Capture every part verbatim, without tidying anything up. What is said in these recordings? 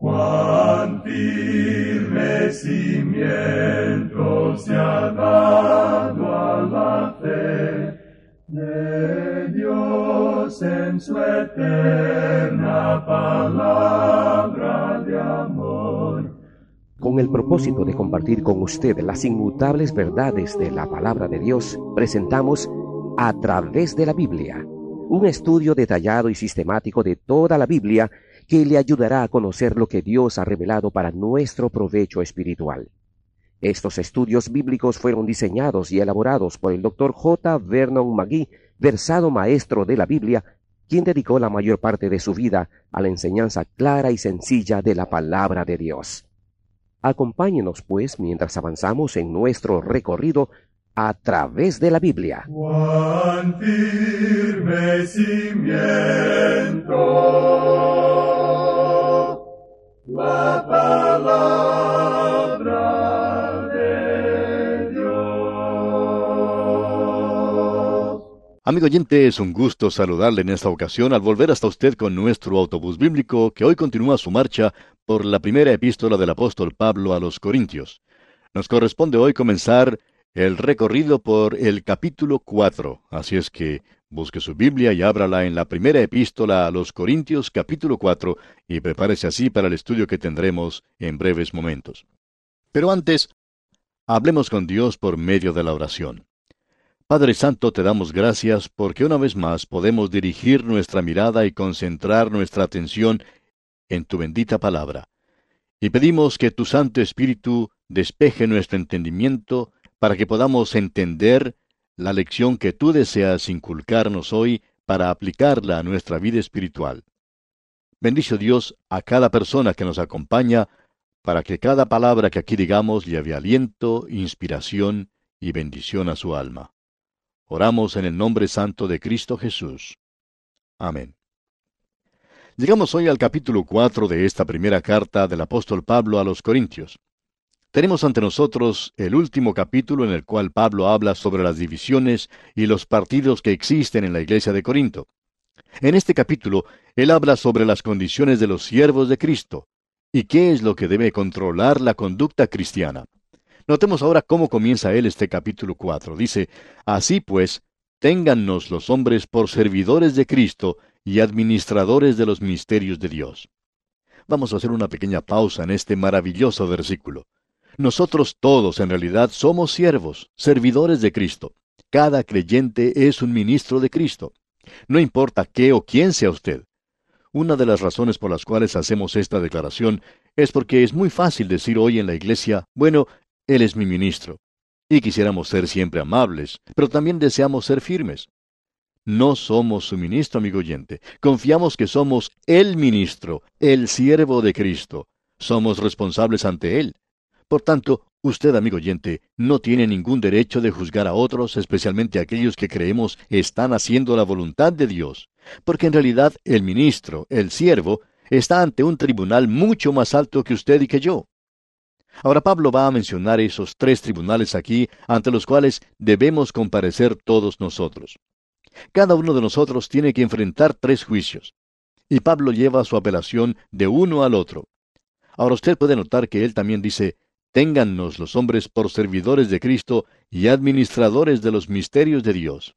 Cuán firme cimiento se ha dado a la fe de Dios en su eterna palabra de amor. Con el propósito de compartir con usted las inmutables verdades de la palabra de Dios, presentamos A Través de la Biblia, un estudio detallado y sistemático de toda la Biblia que le ayudará a conocer lo que Dios ha revelado para nuestro provecho espiritual. Estos estudios bíblicos fueron diseñados y elaborados por el doctor J. Vernon McGee, versado maestro de la Biblia, quien dedicó la mayor parte de su vida a la enseñanza clara y sencilla de la palabra de Dios. Acompáñenos, pues, mientras avanzamos en nuestro recorrido a través de la Biblia. Cuán firme cimiento la palabra de Dios. Amigo oyente, es un gusto saludarle en esta ocasión al volver hasta usted con nuestro autobús bíblico que hoy continúa su marcha por la primera epístola del apóstol Pablo a los Corintios. Nos corresponde hoy comenzar el recorrido por el capítulo cuatro, así es que busque su Biblia y ábrala en la primera epístola a los Corintios, capítulo cuatro, y prepárese así para el estudio que tendremos en breves momentos. Pero antes, hablemos con Dios por medio de la oración. Padre Santo, te damos gracias porque una vez más podemos dirigir nuestra mirada y concentrar nuestra atención en tu bendita palabra. Y pedimos que tu Santo Espíritu despeje nuestro entendimiento para que podamos entender la lección que tú deseas inculcarnos hoy para aplicarla a nuestra vida espiritual. Bendice, Dios, a cada persona que nos acompaña, para que cada palabra que aquí digamos lleve aliento, inspiración y bendición a su alma. Oramos en el nombre santo de Cristo Jesús. Amén. Llegamos hoy al capítulo cuatro de esta primera carta del apóstol Pablo a los Corintios. Tenemos ante nosotros el último capítulo en el cual Pablo habla sobre las divisiones y los partidos que existen en la iglesia de Corinto. En este capítulo, él habla sobre las condiciones de los siervos de Cristo y qué es lo que debe controlar la conducta cristiana. Notemos ahora cómo comienza él este capítulo cuatro. Dice, así pues, téngannos los hombres por servidores de Cristo y administradores de los misterios de Dios. Vamos a hacer una pequeña pausa en este maravilloso versículo. Nosotros todos en realidad somos siervos, servidores de Cristo. Cada creyente es un ministro de Cristo. No importa qué o quién sea usted. Una de las razones por las cuales hacemos esta declaración es porque es muy fácil decir hoy en la iglesia, bueno, Él es mi ministro. Y quisiéramos ser siempre amables, pero también deseamos ser firmes. No somos su ministro, amigo oyente. Confiamos que somos el ministro, el siervo de Cristo. Somos responsables ante Él. Por tanto, usted, amigo oyente, no tiene ningún derecho de juzgar a otros, especialmente aquellos que creemos están haciendo la voluntad de Dios, porque en realidad el ministro, el siervo, está ante un tribunal mucho más alto que usted y que yo. Ahora Pablo va a mencionar esos tres tribunales aquí, ante los cuales debemos comparecer todos nosotros. Cada uno de nosotros tiene que enfrentar tres juicios, y Pablo lleva su apelación de uno al otro. Ahora usted puede notar que él también dice, téngannos los hombres por servidores de Cristo y administradores de los misterios de Dios.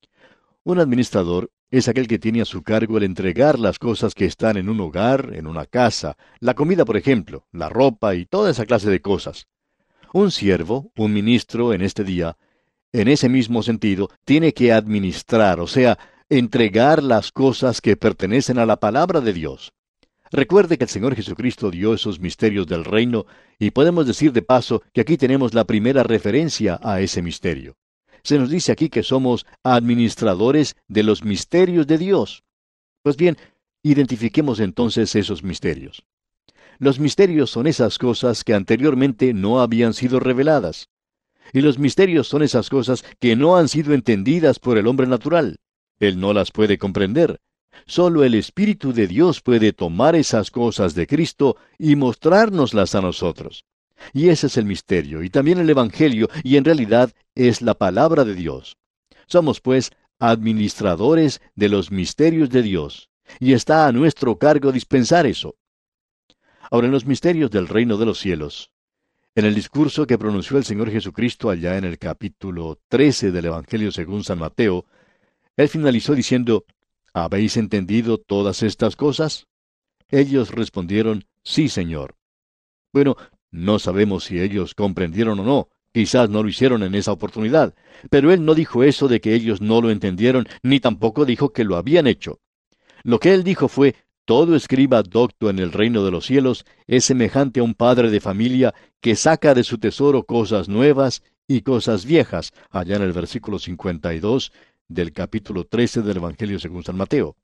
Un administrador es aquel que tiene a su cargo el entregar las cosas que están en un hogar, en una casa, la comida, por ejemplo, la ropa y toda esa clase de cosas. Un siervo, un ministro en este día, en ese mismo sentido, tiene que administrar, o sea, entregar las cosas que pertenecen a la palabra de Dios. Recuerde que el Señor Jesucristo dio esos misterios del reino, y podemos decir de paso que aquí tenemos la primera referencia a ese misterio. Se nos dice aquí que somos administradores de los misterios de Dios. Pues bien, identifiquemos entonces esos misterios. Los misterios son esas cosas que anteriormente no habían sido reveladas. Y los misterios son esas cosas que no han sido entendidas por el hombre natural. Él no las puede comprender. Solo el Espíritu de Dios puede tomar esas cosas de Cristo y mostrárnoslas a nosotros. Y ese es el misterio, y también el Evangelio, y en realidad es la palabra de Dios. Somos, pues, administradores de los misterios de Dios, y está a nuestro cargo dispensar eso. Ahora, en los misterios del reino de los cielos, en el discurso que pronunció el Señor Jesucristo allá en el capítulo trece del Evangelio según San Mateo, Él finalizó diciendo, ¿habéis entendido todas estas cosas? Ellos respondieron, sí, Señor. Bueno, no sabemos si ellos comprendieron o no, quizás no lo hicieron en esa oportunidad, pero Él no dijo eso de que ellos no lo entendieron, ni tampoco dijo que lo habían hecho. Lo que Él dijo fue, todo escriba docto en el reino de los cielos es semejante a un padre de familia que saca de su tesoro cosas nuevas y cosas viejas, allá en el versículo cincuenta y dos del capítulo trece del Evangelio según San Mateo.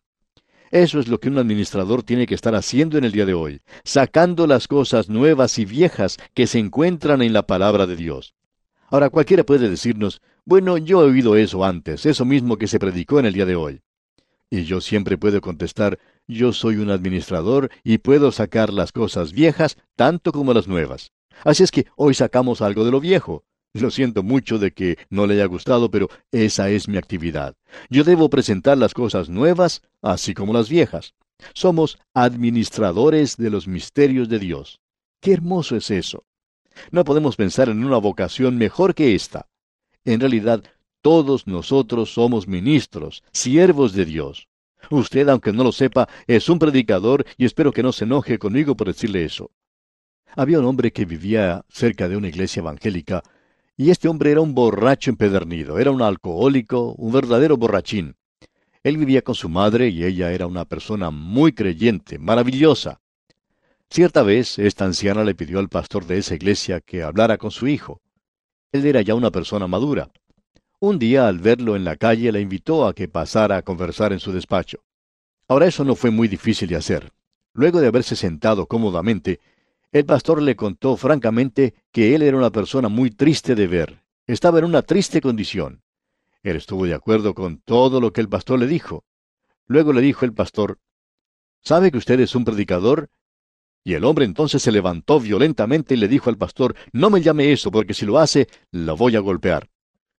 Eso es lo que un administrador tiene que estar haciendo en el día de hoy, sacando las cosas nuevas y viejas que se encuentran en la palabra de Dios. Ahora cualquiera puede decirnos, bueno, yo he oído eso antes, eso mismo que se predicó en el día de hoy. Y yo siempre puedo contestar, yo soy un administrador y puedo sacar las cosas viejas tanto como las nuevas. Así es que hoy sacamos algo de lo viejo. Lo siento mucho de que no le haya gustado, pero esa es mi actividad. Yo debo presentar las cosas nuevas, así como las viejas. Somos administradores de los misterios de Dios. ¡Qué hermoso es eso! No podemos pensar en una vocación mejor que esta. En realidad, todos nosotros somos ministros, siervos de Dios. Usted, aunque no lo sepa, es un predicador y espero que no se enoje conmigo por decirle eso. Había un hombre que vivía cerca de una iglesia evangélica, y este hombre era un borracho empedernido, era un alcohólico, un verdadero borrachín. Él vivía con su madre y ella era una persona muy creyente, maravillosa. Cierta vez, esta anciana le pidió al pastor de esa iglesia que hablara con su hijo. Él era ya una persona madura. Un día, al verlo en la calle, le invitó a que pasara a conversar en su despacho. Ahora, eso no fue muy difícil de hacer. Luego de haberse sentado cómodamente, el pastor le contó francamente que él era una persona muy triste de ver. Estaba en una triste condición. Él estuvo de acuerdo con todo lo que el pastor le dijo. Luego le dijo el pastor, ¿sabe que usted es un predicador? Y el hombre entonces se levantó violentamente y le dijo al pastor, no me llame eso, porque si lo hace, lo voy a golpear.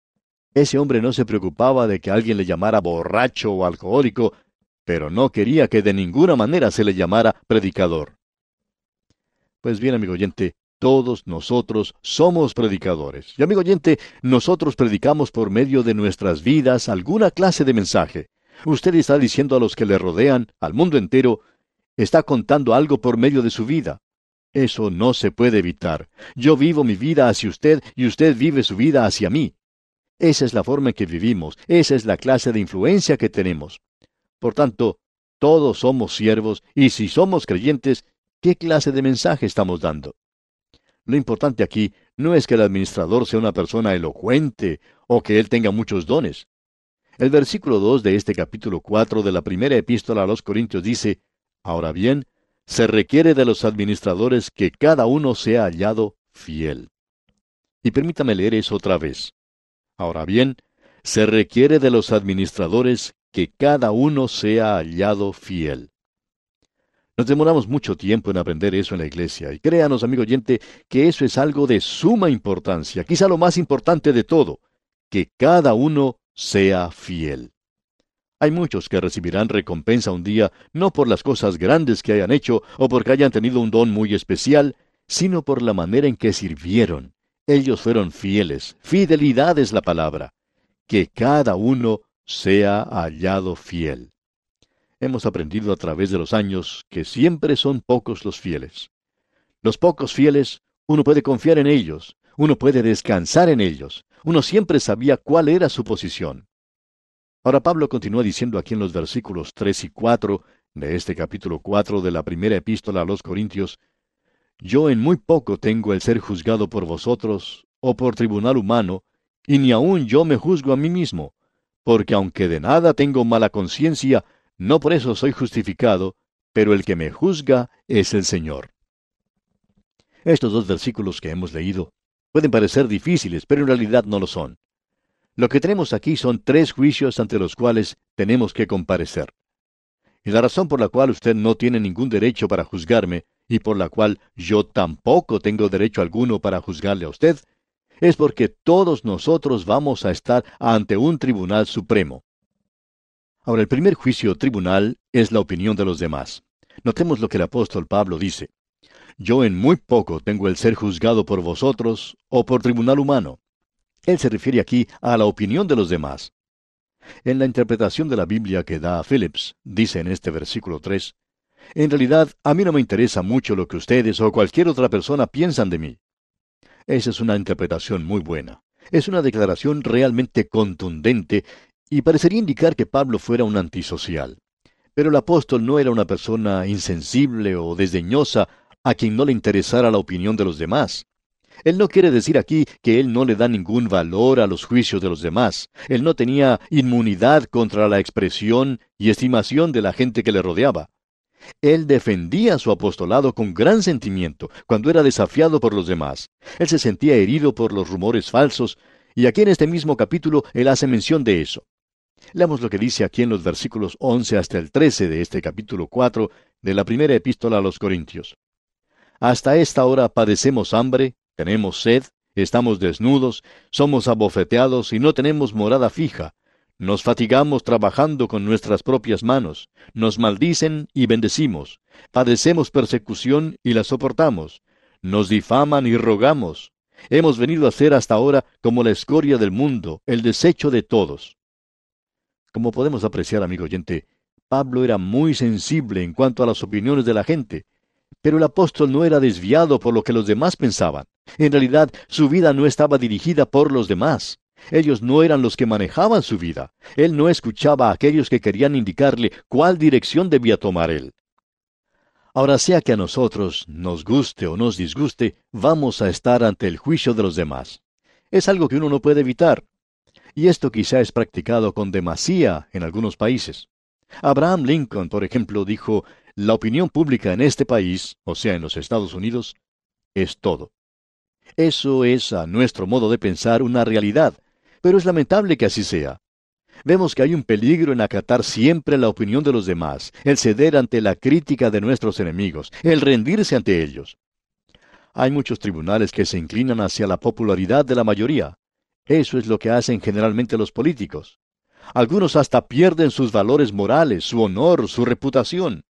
Ese hombre no se preocupaba de que alguien le llamara borracho o alcohólico, pero no quería que de ninguna manera se le llamara predicador. Pues bien, amigo oyente, todos nosotros somos predicadores. Y amigo oyente, nosotros predicamos por medio de nuestras vidas alguna clase de mensaje. Usted está diciendo a los que le rodean, al mundo entero, está contando algo por medio de su vida. Eso no se puede evitar. Yo vivo mi vida hacia usted y usted vive su vida hacia mí. Esa es la forma en que vivimos, esa es la clase de influencia que tenemos. Por tanto, todos somos siervos y si somos creyentes, ¿qué clase de mensaje estamos dando? Lo importante aquí no es que el administrador sea una persona elocuente o que él tenga muchos dones. El versículo dos de este capítulo cuatro de la primera epístola a los Corintios dice, ahora bien, se requiere de los administradores que cada uno sea hallado fiel. Y permítame leer eso otra vez. Ahora bien, se requiere de los administradores que cada uno sea hallado fiel. Nos demoramos mucho tiempo en aprender eso en la iglesia, y créanos, amigo oyente, que eso es algo de suma importancia, quizá lo más importante de todo, que cada uno sea fiel. Hay muchos que recibirán recompensa un día, no por las cosas grandes que hayan hecho, o porque hayan tenido un don muy especial, sino por la manera en que sirvieron. Ellos fueron fieles. Fidelidad es la palabra. Que cada uno sea hallado fiel. Hemos aprendido a través de los años que siempre son pocos los fieles. Los pocos fieles, uno puede confiar en ellos, uno puede descansar en ellos, uno siempre sabía cuál era su posición. Ahora Pablo continúa diciendo aquí en los versículos tres y cuatro de este capítulo cuatro de la primera epístola a los Corintios, yo en muy poco tengo el ser juzgado por vosotros, o por tribunal humano, y ni aun yo me juzgo a mí mismo, porque aunque de nada tengo mala conciencia, no por eso soy justificado, pero el que me juzga es el Señor. Estos dos versículos que hemos leído pueden parecer difíciles, pero en realidad no lo son. Lo que tenemos aquí son tres juicios ante los cuales tenemos que comparecer. Y la razón por la cual usted no tiene ningún derecho para juzgarme, y por la cual yo tampoco tengo derecho alguno para juzgarle a usted, es porque todos nosotros vamos a estar ante un tribunal supremo. Ahora, el primer juicio tribunal es la opinión de los demás. Notemos lo que el apóstol Pablo dice. yo en muy poco tengo el ser juzgado por vosotros o por tribunal humano. Él se refiere aquí a la opinión de los demás. En la interpretación de la Biblia que da Phillips, dice en este versículo tres, en realidad, a mí no me interesa mucho lo que ustedes o cualquier otra persona piensan de mí. Esa es una interpretación muy buena. Es una declaración realmente contundente y parecería indicar que Pablo fuera un antisocial. Pero el apóstol no era una persona insensible o desdeñosa a quien no le interesara la opinión de los demás. Él no quiere decir aquí que él no le da ningún valor a los juicios de los demás. Él no tenía inmunidad contra la expresión y estimación de la gente que le rodeaba. Él defendía su apostolado con gran sentimiento cuando era desafiado por los demás. Él se sentía herido por los rumores falsos, y aquí en este mismo capítulo él hace mención de eso. Leamos lo que dice aquí en los versículos once hasta el trece de este capítulo cuatro de la primera epístola a los Corintios. Hasta esta hora padecemos hambre, tenemos sed, estamos desnudos, somos abofeteados y no tenemos morada fija. Nos fatigamos trabajando con nuestras propias manos, nos maldicen y bendecimos, padecemos persecución y la soportamos, nos difaman y rogamos. Hemos venido a ser hasta ahora como la escoria del mundo, el desecho de todos. Como podemos apreciar, amigo oyente, Pablo era muy sensible en cuanto a las opiniones de la gente, pero el apóstol no era desviado por lo que los demás pensaban. En realidad, su vida no estaba dirigida por los demás. Ellos no eran los que manejaban su vida. Él no escuchaba a aquellos que querían indicarle cuál dirección debía tomar él. Ahora, sea que a nosotros nos guste o nos disguste, vamos a estar ante el juicio de los demás. Es algo que uno no puede evitar. Y esto quizá es practicado con demasía en algunos países. Abraham Lincoln, por ejemplo, dijo, la opinión pública en este país, o sea, en los Estados Unidos, es todo. Eso es, a nuestro modo de pensar, una realidad. Pero es lamentable que así sea. Vemos que hay un peligro en acatar siempre la opinión de los demás, el ceder ante la crítica de nuestros enemigos, el rendirse ante ellos. Hay muchos tribunales que se inclinan hacia la popularidad de la mayoría. Eso es lo que hacen generalmente los políticos. Algunos hasta pierden sus valores morales, su honor, su reputación.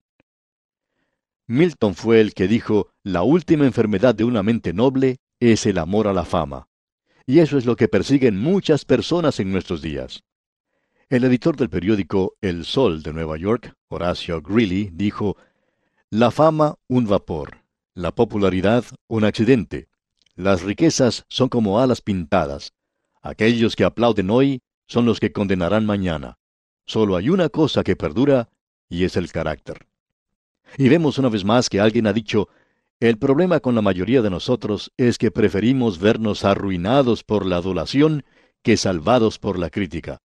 Milton fue el que dijo, la última enfermedad de una mente noble es el amor a la fama. Y eso es lo que persiguen muchas personas en nuestros días. El editor del periódico El Sol de Nueva York, Horacio Greeley, dijo, la fama un vapor, la popularidad un accidente. Las riquezas son como alas pintadas. Aquellos que aplauden hoy son los que condenarán mañana. Solo hay una cosa que perdura, y es el carácter. Y vemos una vez más que alguien ha dicho, el problema con la mayoría de nosotros es que preferimos vernos arruinados por la adulación que salvados por la crítica.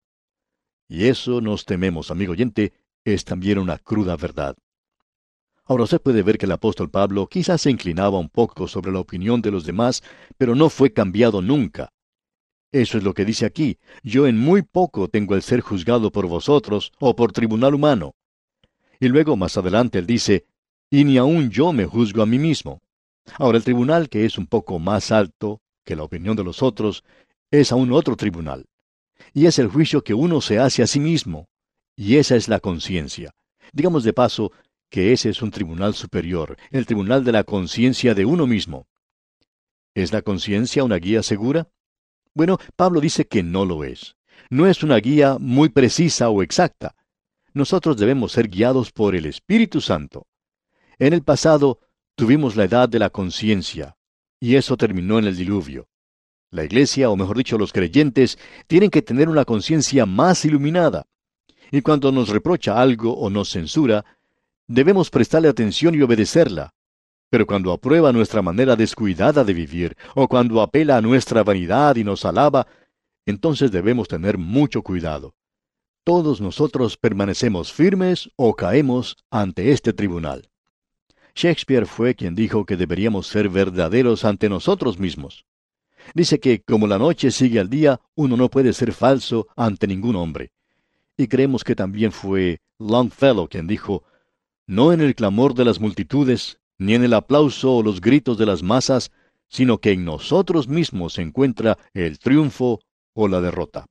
Y eso nos tememos, amigo oyente, es también una cruda verdad. Ahora usted puede ver que el apóstol Pablo quizás se inclinaba un poco sobre la opinión de los demás, pero no fue cambiado nunca. Eso es lo que dice aquí, yo en muy poco tengo el ser juzgado por vosotros o por tribunal humano. Y luego más adelante él dice, y ni aun yo me juzgo a mí mismo. Ahora el tribunal, que es un poco más alto que la opinión de los otros, es aún otro tribunal. Y es el juicio que uno se hace a sí mismo. Y esa es la conciencia. Digamos de paso que ese es un tribunal superior, el tribunal de la conciencia de uno mismo. ¿Es la conciencia una guía segura? Bueno, Pablo dice que no lo es. No es una guía muy precisa o exacta. Nosotros debemos ser guiados por el Espíritu Santo. En el pasado tuvimos la edad de la conciencia, y eso terminó en el diluvio. La iglesia, o mejor dicho, los creyentes, tienen que tener una conciencia más iluminada. Y cuando nos reprocha algo o nos censura, debemos prestarle atención y obedecerla. Pero cuando aprueba nuestra manera descuidada de vivir, o cuando apela a nuestra vanidad y nos alaba, entonces debemos tener mucho cuidado. Todos nosotros permanecemos firmes o caemos ante este tribunal. Shakespeare fue quien dijo que deberíamos ser verdaderos ante nosotros mismos. Dice que, como la noche sigue al día, uno no puede ser falso ante ningún hombre. Y creemos que también fue Longfellow quien dijo, no en el clamor de las multitudes, ni en el aplauso o los gritos de las masas, sino que en nosotros mismos se encuentra el triunfo o la derrota.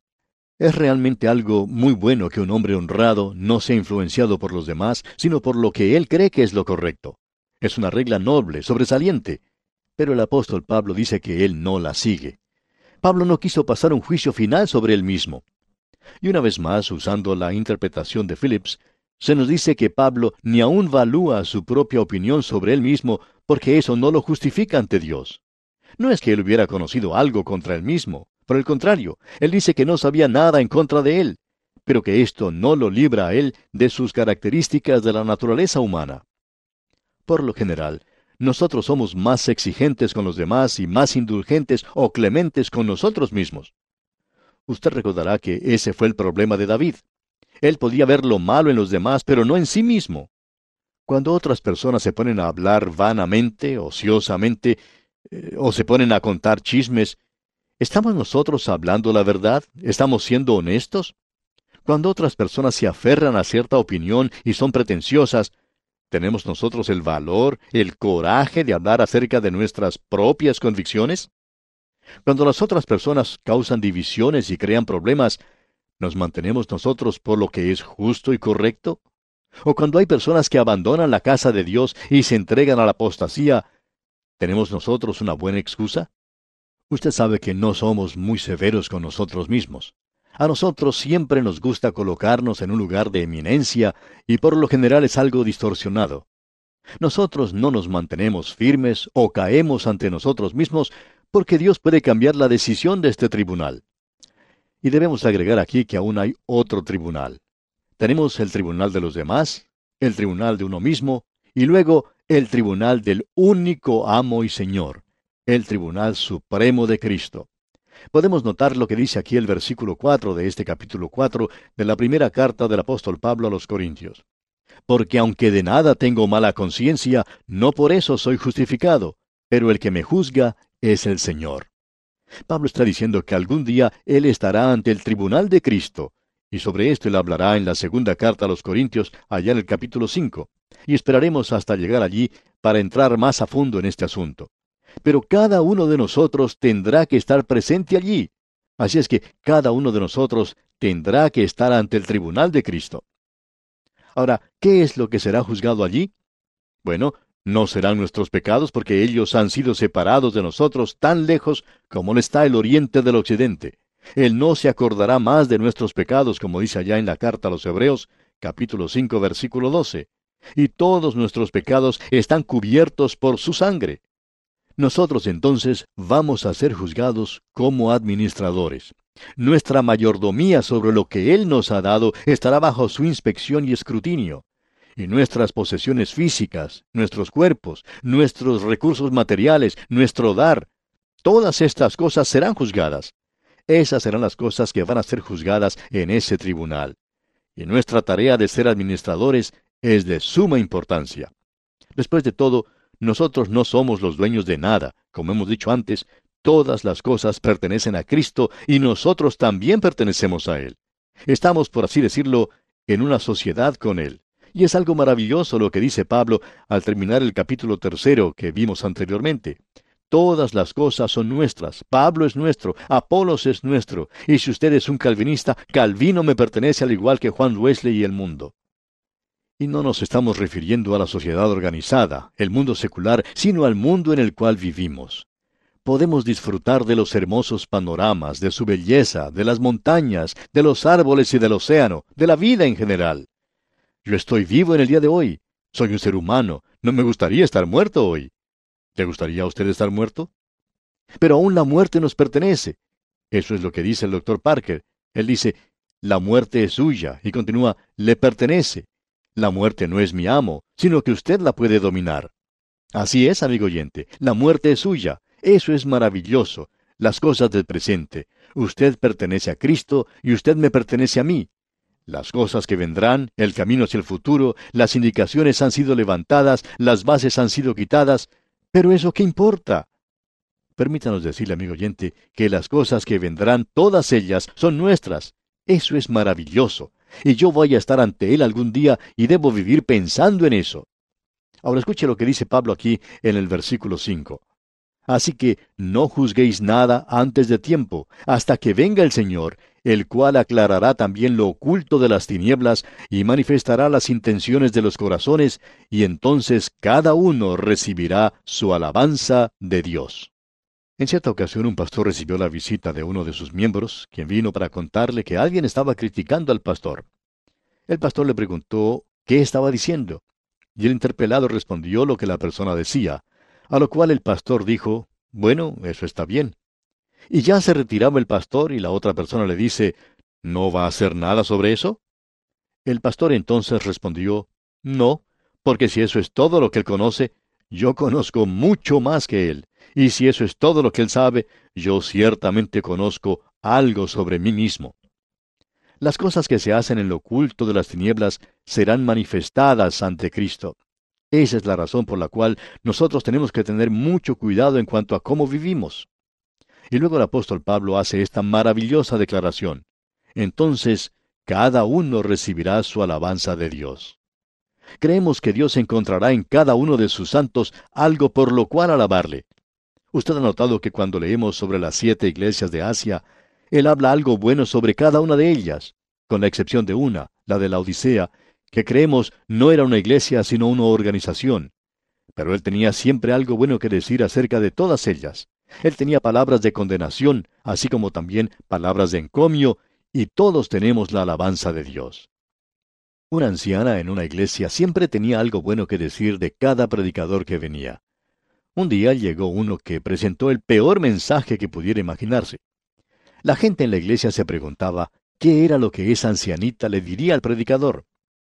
Es realmente algo muy bueno que un hombre honrado no sea influenciado por los demás, sino por lo que él cree que es lo correcto. Es una regla noble, sobresaliente. Pero el apóstol Pablo dice que él no la sigue. Pablo no quiso pasar un juicio final sobre él mismo. Y una vez más, usando la interpretación de Phillips, se nos dice que Pablo ni aún valúa su propia opinión sobre él mismo, porque eso no lo justifica ante Dios. No es que él hubiera conocido algo contra él mismo. Por el contrario, él dice que no sabía nada en contra de él, pero que esto no lo libra a él de sus características de la naturaleza humana. Por lo general, nosotros somos más exigentes con los demás y más indulgentes o clementes con nosotros mismos. Usted recordará que ese fue el problema de David. Él podía ver lo malo en los demás, pero no en sí mismo. Cuando otras personas se ponen a hablar vanamente, ociosamente, eh, o se ponen a contar chismes, ¿estamos nosotros hablando la verdad? ¿Estamos siendo honestos? Cuando otras personas se aferran a cierta opinión y son pretenciosas, ¿tenemos nosotros el valor, el coraje de hablar acerca de nuestras propias convicciones? Cuando las otras personas causan divisiones y crean problemas, ¿nos mantenemos nosotros por lo que es justo y correcto? ¿O cuando hay personas que abandonan la casa de Dios y se entregan a la apostasía, ¿tenemos nosotros una buena excusa? Usted sabe que no somos muy severos con nosotros mismos. A nosotros siempre nos gusta colocarnos en un lugar de eminencia y por lo general es algo distorsionado. Nosotros no nos mantenemos firmes o caemos ante nosotros mismos porque Dios puede cambiar la decisión de este tribunal. Y debemos agregar aquí que aún hay otro tribunal. Tenemos el tribunal de los demás, el tribunal de uno mismo, y luego el tribunal del único amo y Señor, el tribunal supremo de Cristo. Podemos notar lo que dice aquí el versículo cuatro de este capítulo cuatro de la primera carta del apóstol Pablo a los Corintios. Porque aunque de nada tengo mala conciencia, no por eso soy justificado, pero el que me juzga es el Señor. Pablo está diciendo que algún día él estará ante el tribunal de Cristo, y sobre esto él hablará en la segunda carta a los Corintios, allá en el capítulo cinco, y esperaremos hasta llegar allí para entrar más a fondo en este asunto. Pero cada uno de nosotros tendrá que estar presente allí. Así es que cada uno de nosotros tendrá que estar ante el tribunal de Cristo. Ahora, ¿qué es lo que será juzgado allí? Bueno, no serán nuestros pecados porque ellos han sido separados de nosotros tan lejos como lo está el oriente del occidente. Él no se acordará más de nuestros pecados, como dice allá en la carta a los Hebreos, capítulo cinco, versículo doce. Y todos nuestros pecados están cubiertos por su sangre. Nosotros entonces vamos a ser juzgados como administradores. Nuestra mayordomía sobre lo que Él nos ha dado estará bajo su inspección y escrutinio. Y nuestras posesiones físicas, nuestros cuerpos, nuestros recursos materiales, nuestro dar, todas estas cosas serán juzgadas. Esas serán las cosas que van a ser juzgadas en ese tribunal. Y nuestra tarea de ser administradores es de suma importancia. Después de todo, nosotros no somos los dueños de nada. Como hemos dicho antes, todas las cosas pertenecen a Cristo y nosotros también pertenecemos a Él. Estamos, por así decirlo, en una sociedad con Él. Y es algo maravilloso lo que dice Pablo al terminar el capítulo tercero que vimos anteriormente. Todas las cosas son nuestras. Pablo es nuestro, Apolos es nuestro. Y si usted es un calvinista, Calvino me pertenece al igual que Juan Wesley y el mundo. Y no nos estamos refiriendo a la sociedad organizada, el mundo secular, sino al mundo en el cual vivimos. Podemos disfrutar de los hermosos panoramas, de su belleza, de las montañas, de los árboles y del océano, de la vida en general. Yo estoy vivo en el día de hoy. Soy un ser humano. No me gustaría estar muerto hoy. ¿Le gustaría a usted estar muerto? Pero aún la muerte nos pertenece. Eso es lo que dice el doctor Parker. Él dice, la muerte es suya, y continúa, le pertenece. La muerte no es mi amo, sino que usted la puede dominar. Así es, amigo oyente, la muerte es suya. Eso es maravilloso. Las cosas del presente. Usted pertenece a Cristo y usted me pertenece a mí. Las cosas que vendrán, el camino hacia el futuro, las indicaciones han sido levantadas, las bases han sido quitadas. ¿Pero eso qué importa? Permítanos decirle, amigo oyente, que las cosas que vendrán, todas ellas, son nuestras. Eso es maravilloso. Y yo voy a estar ante Él algún día y debo vivir pensando en eso. Ahora escuche lo que dice Pablo aquí en el versículo cinco. Así que no juzguéis nada antes de tiempo, hasta que venga el Señor, el cual aclarará también lo oculto de las tinieblas y manifestará las intenciones de los corazones, y entonces cada uno recibirá su alabanza de Dios. En cierta ocasión un pastor recibió la visita de uno de sus miembros, quien vino para contarle que alguien estaba criticando al pastor. El pastor le preguntó qué estaba diciendo, y el interpelado respondió lo que la persona decía, a lo cual el pastor dijo, bueno, eso está bien. Y ya se retiraba el pastor y la otra persona le dice, ¿no va a hacer nada sobre eso? El pastor entonces respondió, no, porque si eso es todo lo que él conoce, yo conozco mucho más que él, y si eso es todo lo que él sabe, yo ciertamente conozco algo sobre mí mismo. Las cosas que se hacen en lo oculto de las tinieblas serán manifestadas ante Cristo. Esa es la razón por la cual nosotros tenemos que tener mucho cuidado en cuanto a cómo vivimos. Y luego el apóstol Pablo hace esta maravillosa declaración. Entonces, cada uno recibirá su alabanza de Dios. Creemos que Dios encontrará en cada uno de sus santos algo por lo cual alabarle. Usted ha notado que cuando leemos sobre las siete iglesias de Asia, Él habla algo bueno sobre cada una de ellas, con la excepción de una, la de la Odisea, que creemos no era una iglesia sino una organización. Pero Él tenía siempre algo bueno que decir acerca de todas ellas. Él tenía palabras de condenación, así como también palabras de encomio, y todos tenemos la alabanza de Dios. Una anciana en una iglesia siempre tenía algo bueno que decir de cada predicador que venía. Un día llegó uno que presentó el peor mensaje que pudiera imaginarse. La gente en la iglesia se preguntaba qué era lo que esa ancianita le diría al predicador.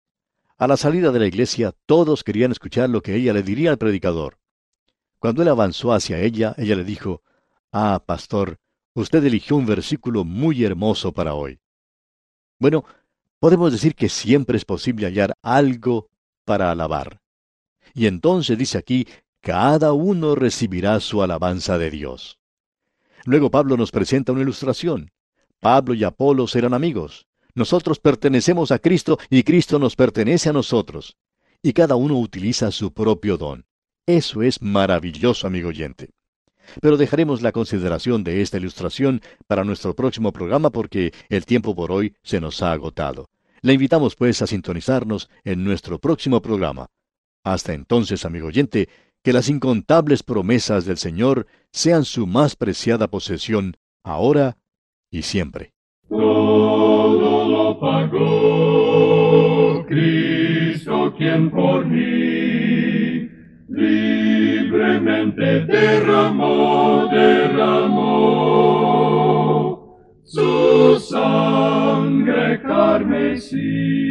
A la salida de la iglesia, todos querían escuchar lo que ella le diría al predicador. Cuando él avanzó hacia ella, ella le dijo, «Ah, pastor, usted eligió un versículo muy hermoso para hoy». Bueno, podemos decir que siempre es posible hallar algo para alabar. Y entonces dice aquí, cada uno recibirá su alabanza de Dios. Luego Pablo nos presenta una ilustración. Pablo y Apolos eran amigos. Nosotros pertenecemos a Cristo y Cristo nos pertenece a nosotros. Y cada uno utiliza su propio don. Eso es maravilloso, amigo oyente. Pero dejaremos la consideración de esta ilustración para nuestro próximo programa porque el tiempo por hoy se nos ha agotado. Le invitamos pues a sintonizarnos en nuestro próximo programa. Hasta entonces, amigo oyente, que las incontables promesas del Señor sean su más preciada posesión, ahora y siempre. Todo lo pagó Cristo quien por mí libremente derramó, derramó su sangre carmesí.